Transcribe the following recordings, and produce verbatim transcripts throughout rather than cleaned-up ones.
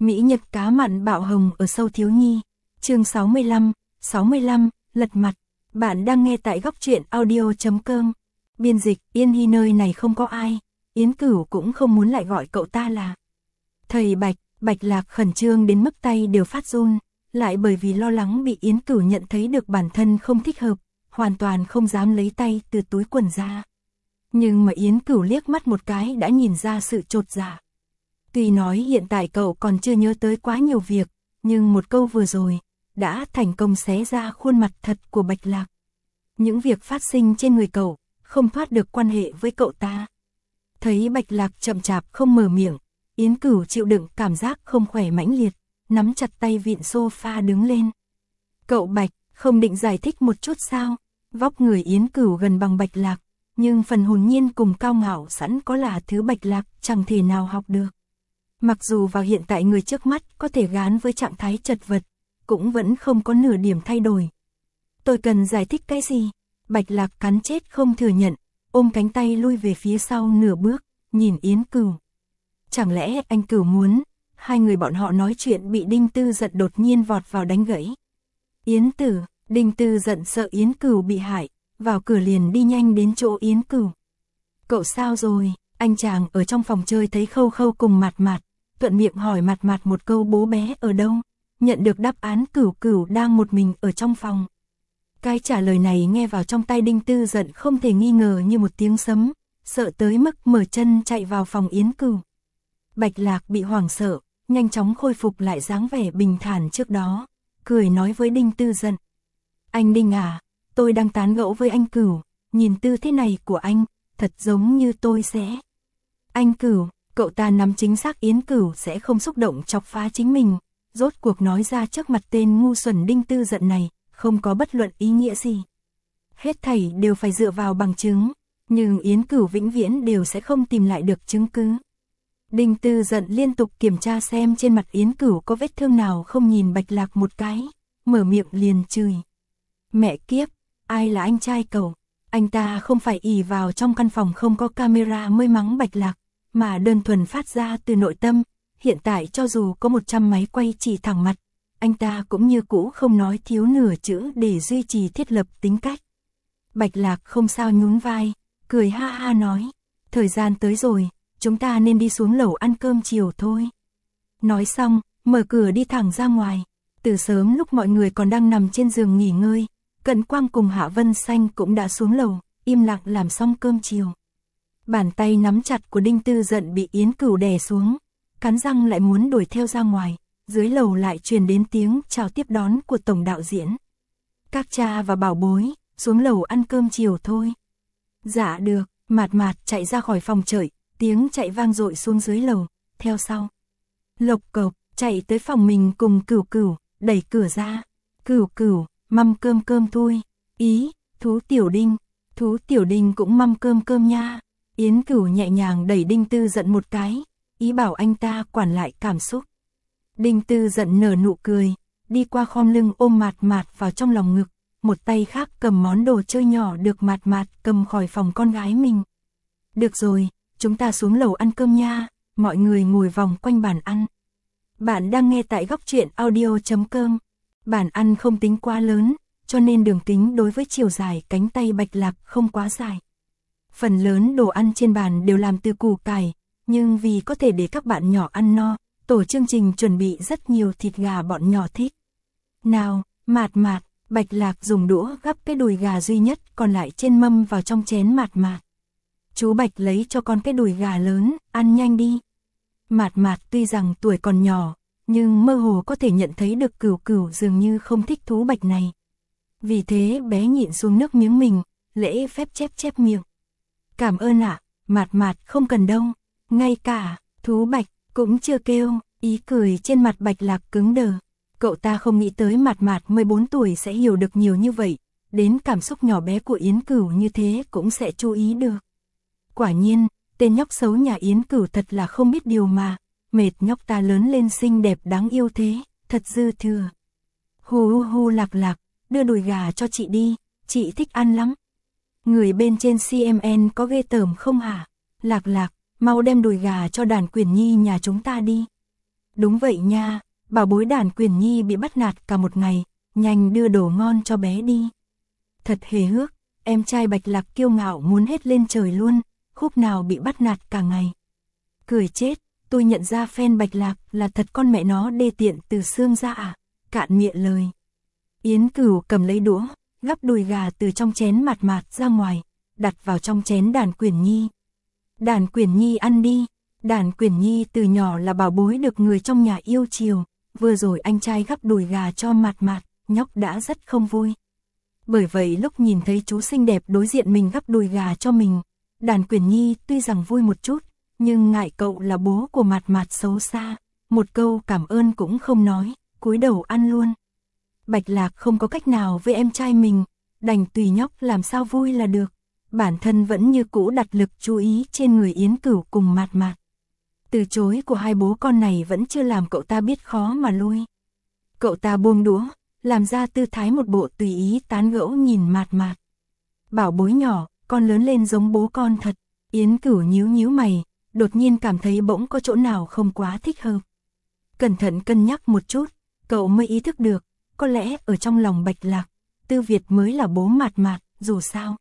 Mỹ Nhật cá mặn bạo hồng ở sâu thiếu nhi. Chương sáu mươi lăm, sáu mươi lăm, lật mặt. Bạn đang nghe tại góc truyện audio chấm com. Biên dịch, Yên Hy nơi này không có ai. Yến Cửu cũng không muốn lại gọi cậu ta là thầy Bạch. Bạch Lạc khẩn trương đến mức tay đều phát run, lại bởi vì lo lắng bị Yến Cửu nhận thấy được bản thân không thích hợp, hoàn toàn không dám lấy tay từ túi quần ra. Nhưng mà Yến Cửu liếc mắt một cái đã nhìn ra sự chột dạ. Tuy nói hiện tại cậu còn chưa nhớ tới quá nhiều việc, nhưng một câu vừa rồi đã thành công xé ra khuôn mặt thật của Bạch Lạc. Những việc phát sinh trên người cậu không thoát được quan hệ với cậu ta. Thấy Bạch Lạc chậm chạp không mở miệng, Yến Cửu chịu đựng cảm giác không khỏe mãnh liệt, nắm chặt tay vịn sofa đứng lên. Cậu Bạch, không định giải thích một chút sao? Vóc người Yến Cửu gần bằng Bạch Lạc, nhưng phần hồn nhiên cùng cao ngạo sẵn có là thứ Bạch Lạc chẳng thể nào học được. Mặc dù vào hiện tại người trước mắt có thể gán với trạng thái chật vật, cũng vẫn không có nửa điểm thay đổi. Tôi cần giải thích cái gì? Bạch Lạc cắn chết không thừa nhận, ôm cánh tay lui về phía sau nửa bước, nhìn Yến Cửu. Chẳng lẽ anh Cửu muốn? Hai người bọn họ nói chuyện bị Đinh Tư Giận đột nhiên vọt vào đánh gãy. Yến Tử, Đinh Tư Giận sợ Yến Cửu bị hại, vào cửa liền đi nhanh đến chỗ Yến Cửu. Cậu sao rồi? Anh chàng ở trong phòng chơi thấy Khâu Khâu cùng Mạt Mạt, thuận miệng hỏi Mạt Mạt một câu bố bé ở đâu, nhận được đáp án Cửu Cửu đang một mình ở trong phòng. Cái trả lời này nghe vào trong tai Đinh Tư Giận không thể nghi ngờ như một tiếng sấm, sợ tới mức mở chân chạy vào phòng Yến Cửu. Bạch Lạc bị hoảng sợ, nhanh chóng khôi phục lại dáng vẻ bình thản trước đó, cười nói với Đinh Tư Giận. Anh Đinh à, tôi đang tán gẫu với anh Cửu, nhìn tư thế này của anh, thật giống như tôi sẽ. Anh Cửu, cậu ta nắm chính xác Yến Cửu sẽ không xúc động chọc phá chính mình, rốt cuộc nói ra trước mặt tên ngu xuẩn Đinh Tư Giận này, không có bất luận ý nghĩa gì. Hết thảy đều phải dựa vào bằng chứng, nhưng Yến Cửu vĩnh viễn đều sẽ không tìm lại được chứng cứ. Đinh Tư Giận liên tục kiểm tra xem trên mặt Yến Cửu có vết thương nào không, nhìn Bạch Lạc một cái, mở miệng liền chửi. Mẹ kiếp, ai là anh trai cậu? Anh ta không phải ỷ vào trong căn phòng không có camera mới mắng Bạch Lạc, mà đơn thuần phát ra từ nội tâm. Hiện tại cho dù có một trăm máy quay chỉ thẳng mặt, anh ta cũng như cũ không nói thiếu nửa chữ để duy trì thiết lập tính cách. Bạch Lạc không sao nhún vai, cười ha ha nói, thời gian tới rồi, chúng ta nên đi xuống lầu ăn cơm chiều thôi. Nói xong, mở cửa đi thẳng ra ngoài. Từ sớm lúc mọi người còn đang nằm trên giường nghỉ ngơi, Cận Quang cùng Hạ Vân Xanh cũng đã xuống lầu, im lặng làm xong cơm chiều. Bàn tay nắm chặt của Đinh Tư Giận bị Yến Cửu đè xuống, cắn răng lại muốn đuổi theo ra ngoài. Dưới lầu lại truyền đến tiếng chào tiếp đón của tổng đạo diễn. Các cha và bảo bối, xuống lầu ăn cơm chiều thôi. Dạ được, Mạt Mạt chạy ra khỏi phòng chợi, tiếng chạy vang dội xuống dưới lầu, theo sau. Lộc Cộc chạy tới phòng mình cùng Cửu Cửu, đẩy cửa ra. Cửu Cửu, mâm cơm cơm thôi. Ý, Thú Tiểu Đinh, Thú Tiểu Đinh cũng mâm cơm cơm nha. Yến Cửu nhẹ nhàng đẩy Đinh Tư Giận một cái, ý bảo anh ta quản lại cảm xúc. Đinh Tư Giận nở nụ cười, đi qua khom lưng ôm Mạt Mạt vào trong lòng ngực, một tay khác cầm món đồ chơi nhỏ được Mạt Mạt cầm khỏi phòng con gái mình. Được rồi, chúng ta xuống lầu ăn cơm nha, mọi người ngồi vòng quanh bàn ăn. Bạn đang nghe tại góc truyện audio chấm com. Bàn ăn không tính quá lớn, cho nên đường kính đối với chiều dài cánh tay Bạch Lạc không quá dài. Phần lớn đồ ăn trên bàn đều làm từ củ cải, nhưng vì có thể để các bạn nhỏ ăn no, tổ chương trình chuẩn bị rất nhiều thịt gà bọn nhỏ thích. Nào, Mạt Mạt, Bạch Lạc dùng đũa gắp cái đùi gà duy nhất còn lại trên mâm vào trong chén Mạt Mạt. Chú Bạch lấy cho con cái đùi gà lớn, ăn nhanh đi. Mạt Mạt tuy rằng tuổi còn nhỏ, nhưng mơ hồ có thể nhận thấy được Cửu Cửu dường như không thích Thú Bạch này. Vì thế bé nhịn xuống nước miếng mình, lễ phép chép chép miệng. Cảm ơn ạ, Mạt Mạt không cần đâu, ngay cả Thú Bạch cũng chưa kêu. Ý cười trên mặt Bạch Lạc cứng đờ. Cậu ta không nghĩ tới Mạt Mạt mười bốn tuổi sẽ hiểu được nhiều như vậy, đến cảm xúc nhỏ bé của Yến Cửu như thế cũng sẽ chú ý được. Quả nhiên, tên nhóc xấu nhà Yến Cửu thật là không biết điều mà, mệt nhóc ta lớn lên xinh đẹp đáng yêu thế, thật dư thừa. Hù hù hù Lạc Lạc, đưa đùi gà cho chị đi, chị thích ăn lắm. Người bên trên xê em en có ghê tởm không hả? Lạc Lạc, mau đem đùi gà cho Đàn Quyển Nhi nhà chúng ta đi. Đúng vậy nha, bảo bối Đàn Quyền Nhi bị bắt nạt cả một ngày, nhanh đưa đồ ngon cho bé đi. Thật hề hước, em trai Bạch Lạc kiêu ngạo muốn hết lên trời luôn, khúc nào bị bắt nạt cả ngày. Cười chết, tôi nhận ra fan Bạch Lạc là thật con mẹ nó đê tiện từ xương ra à, cạn miệng lời. Yến Cửu cầm lấy đũa, gắp đùi gà từ trong chén mạt mạt ra ngoài, đặt vào trong chén Đàn Quyền Nhi. Đàn Quyền Nhi ăn đi, Đàn Quyền Nhi từ nhỏ là bảo bối được người trong nhà yêu chiều, vừa rồi anh trai gắp đùi gà cho mạt mạt, nhóc đã rất không vui. Bởi vậy lúc nhìn thấy chú xinh đẹp đối diện mình gắp đùi gà cho mình, Đàn Quyền Nhi tuy rằng vui một chút, nhưng ngại cậu là bố của mạt mạt xấu xa, một câu cảm ơn cũng không nói, cúi đầu ăn luôn. Bạch Lạc không có cách nào với em trai mình, đành tùy nhóc làm sao vui là được, bản thân vẫn như cũ đặt lực chú ý trên người Yến Cửu cùng mạt mạt. Từ chối của hai bố con này vẫn chưa làm cậu ta biết khó mà lui. Cậu ta buông đũa, làm ra tư thái một bộ tùy ý tán gẫu nhìn mạt mạt. Bảo bối nhỏ, con lớn lên giống bố con thật. Yến Cửu nhíu nhíu mày, đột nhiên cảm thấy bỗng có chỗ nào không quá thích hợp. Cẩn thận cân nhắc một chút, cậu mới ý thức được, có lẽ ở trong lòng Bạch Lạc, Tư Việt mới là bố mạt mạt, dù sao.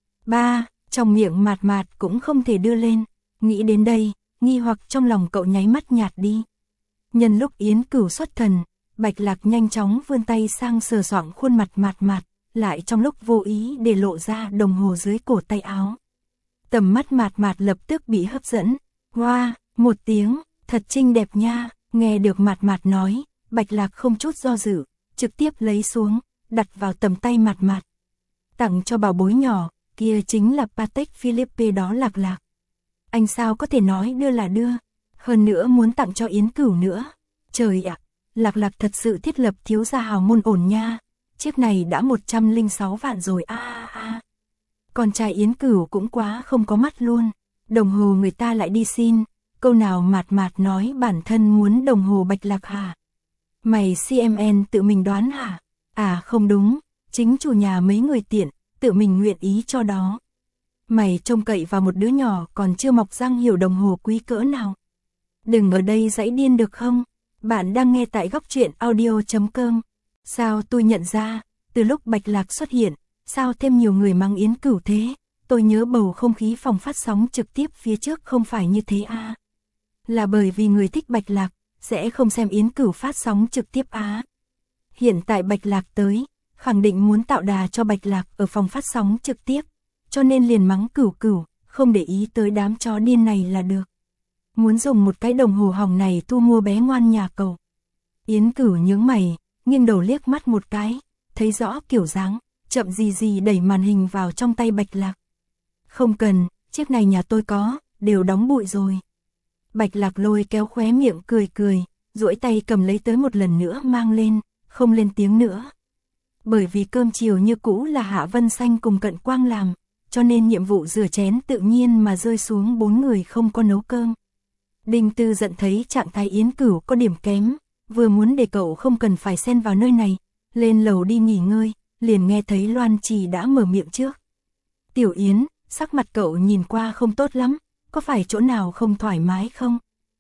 Ba, trong miệng mạt mạt cũng không thể đưa lên, nghĩ đến đây, nghi hoặc trong lòng cậu nháy mắt nhạt đi. Nhân lúc Yến Cửu xuất thần, Bạch Lạc nhanh chóng vươn tay sang sờ soạng khuôn mặt mạt mạt, lại trong lúc vô ý để lộ ra đồng hồ dưới cổ tay áo. Tầm mắt mạt mạt lập tức bị hấp dẫn. Hoa, wow, một tiếng, thật xinh đẹp nha, nghe được mạt mạt nói, Bạch Lạc không chút do dự, trực tiếp lấy xuống, đặt vào tầm tay mạt mạt. Tặng cho bảo bối nhỏ, kia chính là Patek Philippe đó Lạc Lạc. Anh sao có thể nói đưa là đưa, hơn nữa muốn tặng cho Yến Cửu nữa. Trời ạ, Lạc Lạc thật sự thiết lập thiếu gia hào môn ổn nha, chiếc này đã một trăm lẻ sáu vạn rồi a a a. Con trai Yến Cửu cũng quá không có mắt luôn, đồng hồ người ta lại đi xin, câu nào mạt mạt nói bản thân muốn đồng hồ Bạch Lạc hả? Mày xê em en tự mình đoán hả? À không đúng, chính chủ nhà mấy người tiện, tự mình nguyện ý cho đó. Mày trông cậy vào một đứa nhỏ còn chưa mọc răng hiểu đồng hồ quý cỡ nào. Đừng ở đây dãy điên được không? Bạn đang nghe tại góc truyện audio chấm com. Sao tôi nhận ra, từ lúc Bạch Lạc xuất hiện, sao thêm nhiều người mang Yến Cửu thế? Tôi nhớ bầu không khí phòng phát sóng trực tiếp phía trước không phải như thế à? Là bởi vì người thích Bạch Lạc, sẽ không xem Yến Cửu phát sóng trực tiếp á. Hiện tại Bạch Lạc tới, khẳng định muốn tạo đà cho Bạch Lạc ở phòng phát sóng trực tiếp, cho nên liền mắng Cửu Cửu, không để ý tới đám chó điên này là được. Muốn dùng một cái đồng hồ hỏng này thu mua bé ngoan nhà cậu. Yến Cửu nhướng mày, nghiêng đầu liếc mắt một cái, thấy rõ kiểu dáng, chậm gì gì đẩy màn hình vào trong tay Bạch Lạc. Không cần, chiếc này nhà tôi có, đều đóng bụi rồi. Bạch Lạc lôi kéo khóe miệng cười cười, duỗi tay cầm lấy tới một lần nữa mang lên, không lên tiếng nữa. Bởi vì cơm chiều như cũ là Hạ Vân Xanh cùng Cận Quang làm, cho nên nhiệm vụ rửa chén tự nhiên mà rơi xuống bốn người không có nấu cơm. Đinh Tư giận thấy trạng thái Yến Cửu có điểm kém, vừa muốn để cậu không cần phải xen vào nơi này, lên lầu đi nghỉ ngơi, liền nghe thấy Loan Trì đã mở miệng trước. Tiểu Yến, sắc mặt cậu nhìn qua không tốt lắm, có phải chỗ nào không thoải mái không?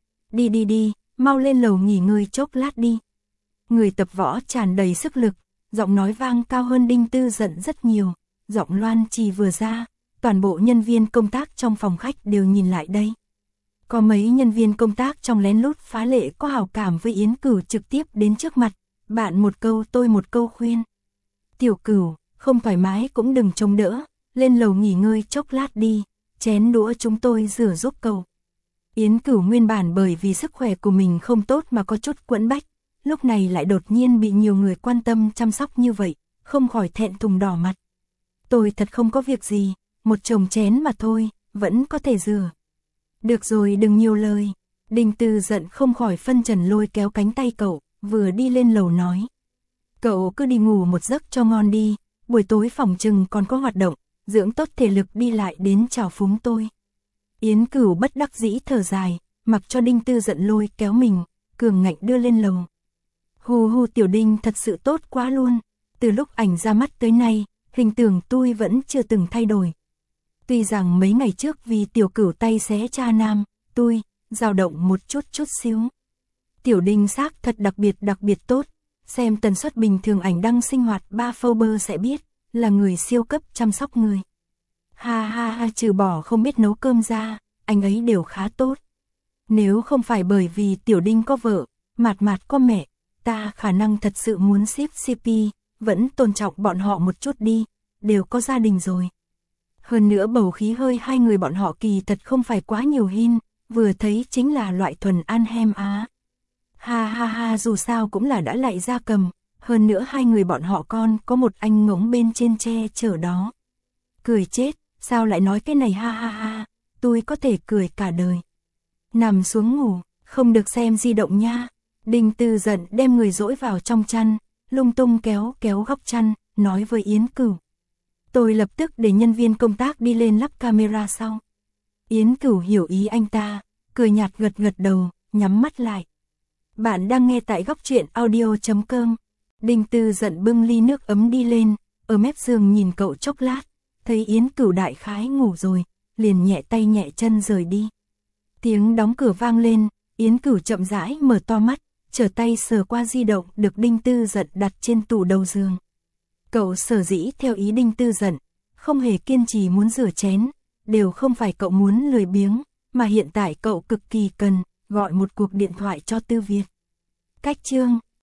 Đi đi đi, mau lên lầu nghỉ ngơi chốc lát đi. Người tập võ tràn đầy sức lực, giọng nói vang cao hơn Đinh Tư giận rất nhiều, giọng Loan Trì vừa ra, toàn bộ nhân viên công tác trong phòng khách đều nhìn lại đây. Có mấy nhân viên công tác trong lén lút phá lệ có hảo cảm với Yến Cửu trực tiếp đến trước mặt, bạn một câu tôi một câu khuyên. Tiểu Cửu, không thoải mái cũng đừng trông đỡ, lên lầu nghỉ ngơi chốc lát đi, chén đũa chúng tôi rửa giúp cậu. Yến Cửu nguyên bản bởi vì sức khỏe của mình không tốt mà có chút quẫn bách, lúc này lại đột nhiên bị nhiều người quan tâm chăm sóc như vậy, không khỏi thẹn thùng đỏ mặt. Tôi thật không có việc gì, một chồng chén mà thôi, vẫn có thể rửa. Được rồi đừng nhiều lời. Đinh Tư giận không khỏi phân trần lôi kéo cánh tay cậu, vừa đi lên lầu nói. Cậu cứ đi ngủ một giấc cho ngon đi, buổi tối phòng trừng còn có hoạt động, dưỡng tốt thể lực đi lại đến chào phúng tôi. Yến Cửu bất đắc dĩ thở dài, mặc cho Đinh Tư giận lôi kéo mình, cường ngạnh đưa lên lầu. Hù hù Tiểu Đinh thật sự tốt quá luôn, từ lúc ảnh ra mắt tới nay, hình tượng tôi vẫn chưa từng thay đổi. Tuy rằng mấy ngày trước vì Tiểu Cửu tay xé cha nam, tôi dao động một chút chút xíu. Tiểu Đinh xác thật đặc biệt đặc biệt tốt, xem tần suất bình thường ảnh đăng sinh hoạt ba follower sẽ biết, là người siêu cấp chăm sóc người. Ha ha ha, trừ bỏ không biết nấu cơm ra, anh ấy đều khá tốt. Nếu không phải bởi vì Tiểu Đinh có vợ, Mạt Mạt có mẹ, ta khả năng thật sự muốn ship xê pê, vẫn tôn trọng bọn họ một chút đi, đều có gia đình rồi. Hơn nữa bầu khí hơi hai người bọn họ kỳ thật không phải quá nhiều hin, vừa thấy chính là loại thuần an hem á. Ha ha ha, dù sao cũng là đã lại gia cầm, hơn nữa hai người bọn họ con có một anh ngỗng bên trên che chở đó. Cười chết, sao lại nói cái này ha ha ha, tôi có thể cười cả đời. Nằm xuống ngủ, không được xem di động nha. Đinh Tư giận đem người dỗi vào trong chăn, lung tung kéo kéo góc chăn, nói với Yến Cửu. Tôi lập tức để nhân viên công tác đi lên lắp camera sau. Yến Cửu hiểu ý anh ta, cười nhạt gật gật đầu, nhắm mắt lại. Bạn đang nghe tại góc truyện audio.com. Đinh Tư giận bưng ly nước ấm đi lên, ở mép giường nhìn cậu chốc lát, thấy Yến Cửu đại khái ngủ rồi, liền nhẹ tay nhẹ chân rời đi. Tiếng đóng cửa vang lên, Yến Cửu chậm rãi mở to mắt, trở tay sờ qua di động được Đinh Tư giận đặt trên tủ đầu giường. Cậu sở dĩ theo ý Đinh Tư giận, không hề kiên trì muốn rửa chén, đều không phải cậu muốn lười biếng, mà hiện tại cậu cực kỳ cần gọi một cuộc điện thoại cho Tư Việt. Cách chương